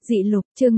Dị lục, chương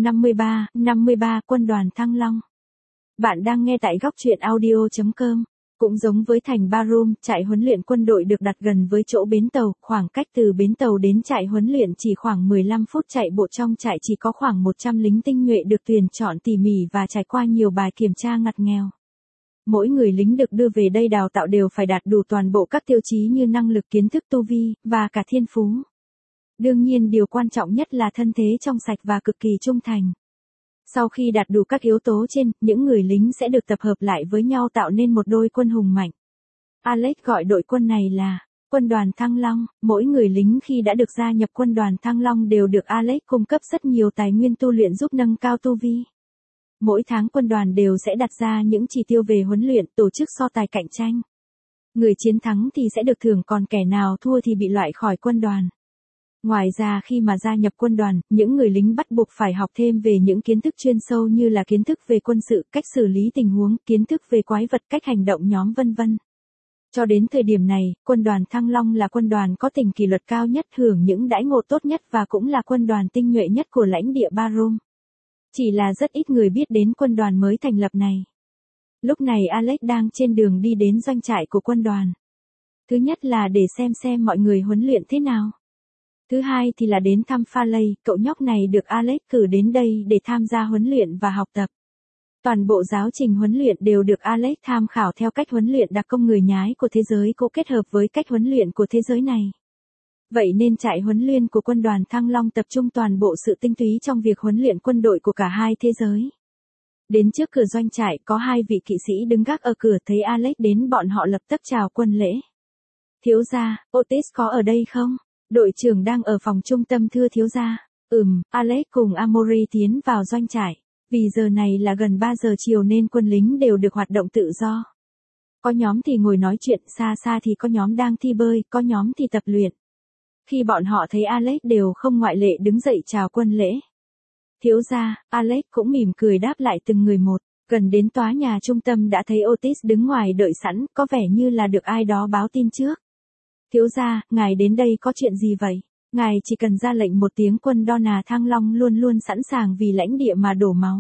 53, quân đoàn Thăng Long. Bạn đang nghe tại góc truyện audio.com. Cũng giống với thành Barum, trại huấn luyện quân đội được đặt gần với chỗ bến tàu, khoảng cách từ bến tàu đến trại huấn luyện chỉ khoảng 15 phút chạy bộ. Trong trại chỉ có khoảng 100 lính tinh nhuệ được tuyển chọn tỉ mỉ và trải qua nhiều bài kiểm tra ngặt nghèo. Mỗi người lính được đưa về đây đào tạo đều phải đạt đủ toàn bộ các tiêu chí như năng lực, kiến thức, tu vi, và cả thiên phú. Đương nhiên điều quan trọng nhất là thân thế trong sạch và cực kỳ trung thành. Sau khi đạt đủ các yếu tố trên, những người lính sẽ được tập hợp lại với nhau tạo nên một đôi quân hùng mạnh. Alex gọi đội quân này là quân đoàn Thăng Long. Mỗi người lính khi đã được gia nhập quân đoàn Thăng Long đều được Alex cung cấp rất nhiều tài nguyên tu luyện giúp nâng cao tu vi. Mỗi tháng quân đoàn đều sẽ đặt ra những chỉ tiêu về huấn luyện, tổ chức so tài cạnh tranh. Người chiến thắng thì sẽ được thưởng, còn kẻ nào thua thì bị loại khỏi quân đoàn. Ngoài ra khi mà gia nhập quân đoàn, những người lính bắt buộc phải học thêm về những kiến thức chuyên sâu như là kiến thức về quân sự, cách xử lý tình huống, kiến thức về quái vật, cách hành động nhóm vân vân. Cho đến thời điểm này, quân đoàn Thăng Long là quân đoàn có tình kỷ luật cao nhất, hưởng những đãi ngộ tốt nhất và cũng là quân đoàn tinh nhuệ nhất của lãnh địa Barum. Chỉ là rất ít người biết đến quân đoàn mới thành lập này. Lúc này Alex đang trên đường đi đến doanh trại của quân đoàn. Thứ nhất là để xem mọi người huấn luyện thế nào. Thứ hai thì là đến thăm Farley, cậu nhóc này được Alex cử đến đây để tham gia huấn luyện và học tập. Toàn bộ giáo trình huấn luyện đều được Alex tham khảo theo cách huấn luyện đặc công người nhái của thế giới cũ kết hợp với cách huấn luyện của thế giới này. Vậy nên trại huấn luyện của quân đoàn Thăng Long tập trung toàn bộ sự tinh túy trong việc huấn luyện quân đội của cả hai thế giới. Đến trước cửa doanh trại có hai vị kỵ sĩ đứng gác ở cửa, thấy Alex đến bọn họ lập tức chào quân lễ. Thiếu gia, Otis có ở đây không? Đội trưởng đang ở phòng trung tâm thưa thiếu gia. Alex cùng Amory tiến vào doanh trại. Vì giờ này là gần 3 giờ chiều nên quân lính đều được hoạt động tự do. Có nhóm thì ngồi nói chuyện, xa thì có nhóm đang thi bơi, có nhóm thì tập luyện. Khi bọn họ thấy Alex đều không ngoại lệ đứng dậy chào quân lễ. Thiếu gia, Alex cũng mỉm cười đáp lại từng người một. Gần đến tòa nhà trung tâm đã thấy Otis đứng ngoài đợi sẵn, có vẻ như là được ai đó báo tin trước. Thiếu gia, ngài đến đây có chuyện gì vậy? Ngài chỉ cần ra lệnh một tiếng, quân Donna Thăng Long luôn luôn sẵn sàng vì lãnh địa mà đổ máu.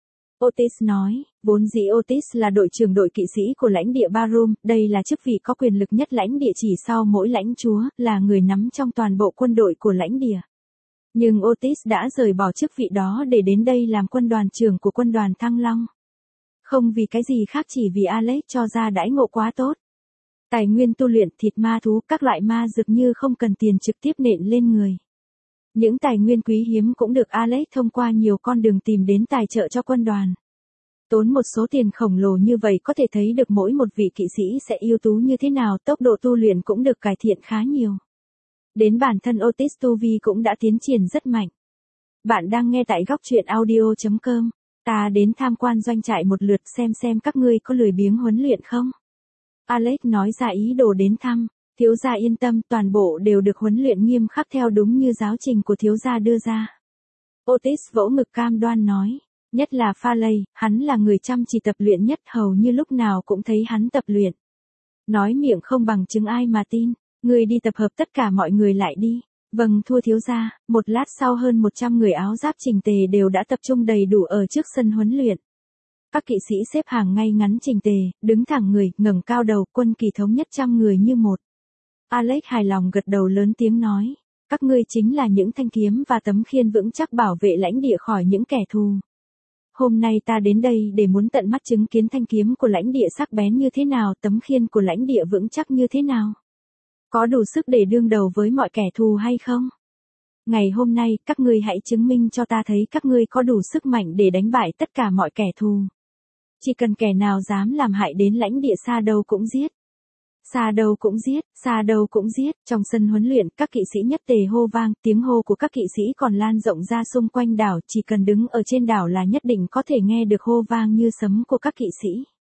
Otis nói, vốn dĩ Otis là đội trưởng đội kỵ sĩ của lãnh địa Barum, đây là chức vị có quyền lực nhất lãnh địa chỉ sau mỗi lãnh chúa, là người nắm trong toàn bộ quân đội của lãnh địa. Nhưng Otis đã rời bỏ chức vị đó để đến đây làm quân đoàn trưởng của quân đoàn Thăng Long. Không vì cái gì khác, chỉ vì Alex cho ra đãi ngộ quá tốt. Tài nguyên tu luyện, thịt ma thú, các loại ma dược như không cần tiền trực tiếp nện lên người. Những tài nguyên quý hiếm cũng được Alex thông qua nhiều con đường tìm đến tài trợ cho quân đoàn. Tốn một số tiền khổng lồ như vậy có thể thấy được mỗi một vị kỵ sĩ sẽ ưu tú như thế nào, tốc độ tu luyện cũng được cải thiện khá nhiều. Đến bản thân Otis tu vi cũng đã tiến triển rất mạnh. Bạn đang nghe tại góc truyện audio.com. Ta đến tham quan doanh trại một lượt xem các ngươi có lười biếng huấn luyện không? Alex nói ra ý đồ đến thăm. Thiếu gia yên tâm, toàn bộ đều được huấn luyện nghiêm khắc theo đúng như giáo trình của thiếu gia đưa ra. Otis vỗ ngực cam đoan nói. Nhất là Farley, hắn là người chăm chỉ tập luyện nhất, hầu như lúc nào cũng thấy hắn tập luyện. Nói miệng không bằng chứng ai mà tin. Người đi tập hợp tất cả mọi người lại đi. Vâng thưa thiếu gia. Một lát sau hơn 100 người áo giáp chỉnh tề đều đã tập trung đầy đủ ở trước sân huấn luyện. Các kỵ sĩ xếp hàng ngay ngắn chỉnh tề, đứng thẳng người, ngẩng cao đầu, quân kỳ thống nhất 100 người như một. Alex hài lòng gật đầu lớn tiếng nói, các ngươi chính là những thanh kiếm và tấm khiên vững chắc bảo vệ lãnh địa khỏi những kẻ thù. Hôm nay ta đến đây để muốn tận mắt chứng kiến thanh kiếm của lãnh địa sắc bén như thế nào, tấm khiên của lãnh địa vững chắc như thế nào. Có đủ sức để đương đầu với mọi kẻ thù hay không? Ngày hôm nay, các ngươi hãy chứng minh cho ta thấy các ngươi có đủ sức mạnh để đánh bại tất cả mọi kẻ thù. Chỉ cần kẻ nào dám làm hại đến lãnh địa, xa đâu cũng giết. Xa đâu cũng giết, xa đâu cũng giết. Trong sân huấn luyện, các kỵ sĩ nhất tề hô vang, tiếng hô của các kỵ sĩ còn lan rộng ra xung quanh đảo, chỉ cần đứng ở trên đảo là nhất định có thể nghe được hô vang như sấm của các kỵ sĩ.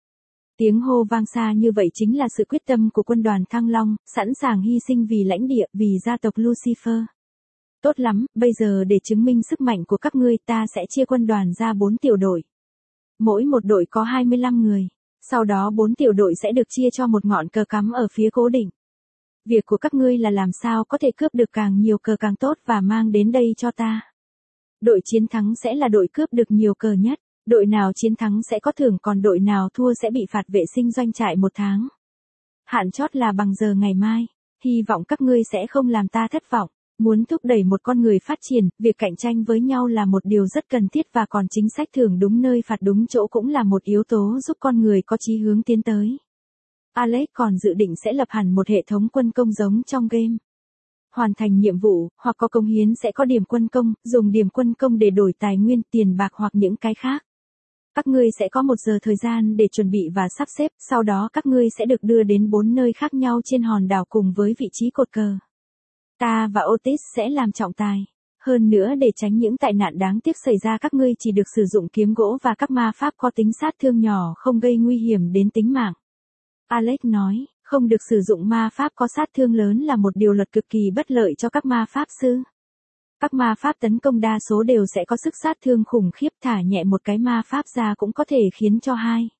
Tiếng hô vang xa như vậy chính là sự quyết tâm của quân đoàn Thăng Long, sẵn sàng hy sinh vì lãnh địa, vì gia tộc Lucifer. Tốt lắm, bây giờ để chứng minh sức mạnh của các ngươi, ta sẽ chia quân đoàn ra 4 tiểu đội. Mỗi một đội có 25 người. Sau đó 4 tiểu đội sẽ được chia cho một ngọn cờ cắm ở phía cố định. Việc của các ngươi là làm sao có thể cướp được càng nhiều cờ càng tốt và mang đến đây cho ta. Đội chiến thắng sẽ là đội cướp được nhiều cờ nhất. Đội nào chiến thắng sẽ có thưởng, còn đội nào thua sẽ bị phạt vệ sinh doanh trại 1 tháng. Hạn chót là bằng giờ ngày mai. Hy vọng các ngươi sẽ không làm ta thất vọng. Muốn thúc đẩy một con người phát triển, việc cạnh tranh với nhau là một điều rất cần thiết, và còn chính sách thưởng đúng nơi phạt đúng chỗ cũng là một yếu tố giúp con người có chí hướng tiến tới. Alex còn dự định sẽ lập hẳn một hệ thống quân công giống trong game. Hoàn thành nhiệm vụ, hoặc có công hiến sẽ có điểm quân công, dùng điểm quân công để đổi tài nguyên, tiền bạc hoặc những cái khác. Các ngươi sẽ có 1 giờ thời gian để chuẩn bị và sắp xếp, sau đó các ngươi sẽ được đưa đến 4 nơi khác nhau trên hòn đảo cùng với vị trí cột cờ. Ta và Otis sẽ làm trọng tài. Hơn nữa, để tránh những tai nạn đáng tiếc xảy ra, các ngươi chỉ được sử dụng kiếm gỗ và các ma pháp có tính sát thương nhỏ không gây nguy hiểm đến tính mạng. Alex nói, không được sử dụng ma pháp có sát thương lớn là một điều luật cực kỳ bất lợi cho các ma pháp sư. Các ma pháp tấn công đa số đều sẽ có sức sát thương khủng khiếp, thả nhẹ một cái ma pháp ra cũng có thể khiến cho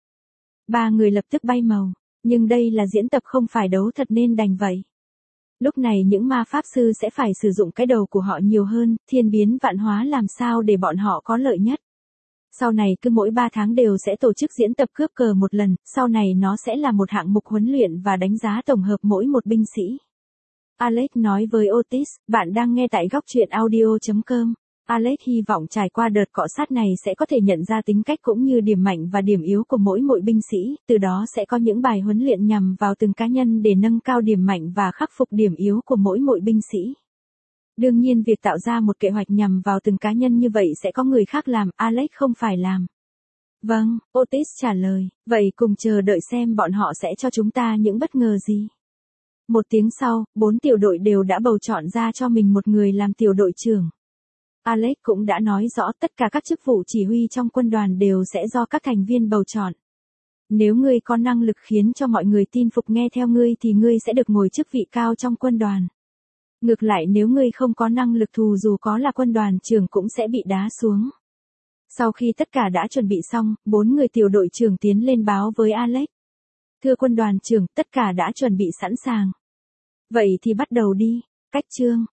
2-3 người lập tức bay màu. Nhưng đây là diễn tập không phải đấu thật nên đành vậy. Lúc này những ma pháp sư sẽ phải sử dụng cái đầu của họ nhiều hơn, thiên biến vạn hóa làm sao để bọn họ có lợi nhất. Sau này cứ mỗi 3 tháng đều sẽ tổ chức diễn tập cướp cờ 1 lần, sau này nó sẽ là một hạng mục huấn luyện và đánh giá tổng hợp mỗi một binh sĩ. Alex nói với Otis, bạn đang nghe tại góc truyện audio.com. Alex hy vọng trải qua đợt cọ sát này sẽ có thể nhận ra tính cách cũng như điểm mạnh và điểm yếu của mỗi binh sĩ, từ đó sẽ có những bài huấn luyện nhằm vào từng cá nhân để nâng cao điểm mạnh và khắc phục điểm yếu của mỗi binh sĩ. Đương nhiên việc tạo ra một kế hoạch nhằm vào từng cá nhân như vậy sẽ có người khác làm, Alex không phải làm. Vâng, Otis trả lời, vậy cùng chờ đợi xem bọn họ sẽ cho chúng ta những bất ngờ gì. 1 tiếng sau, 4 tiểu đội đều đã bầu chọn ra cho mình một người làm tiểu đội trưởng. Alex cũng đã nói rõ tất cả các chức vụ chỉ huy trong quân đoàn đều sẽ do các thành viên bầu chọn. Nếu ngươi có năng lực khiến cho mọi người tin phục nghe theo ngươi thì ngươi sẽ được ngồi chức vị cao trong quân đoàn. Ngược lại, nếu ngươi không có năng lực thù dù có là quân đoàn trưởng cũng sẽ bị đá xuống. Sau khi tất cả đã chuẩn bị xong, 4 người tiểu đội trưởng tiến lên báo với Alex. Thưa quân đoàn trưởng, tất cả đã chuẩn bị sẵn sàng. Vậy thì bắt đầu đi. Cách chương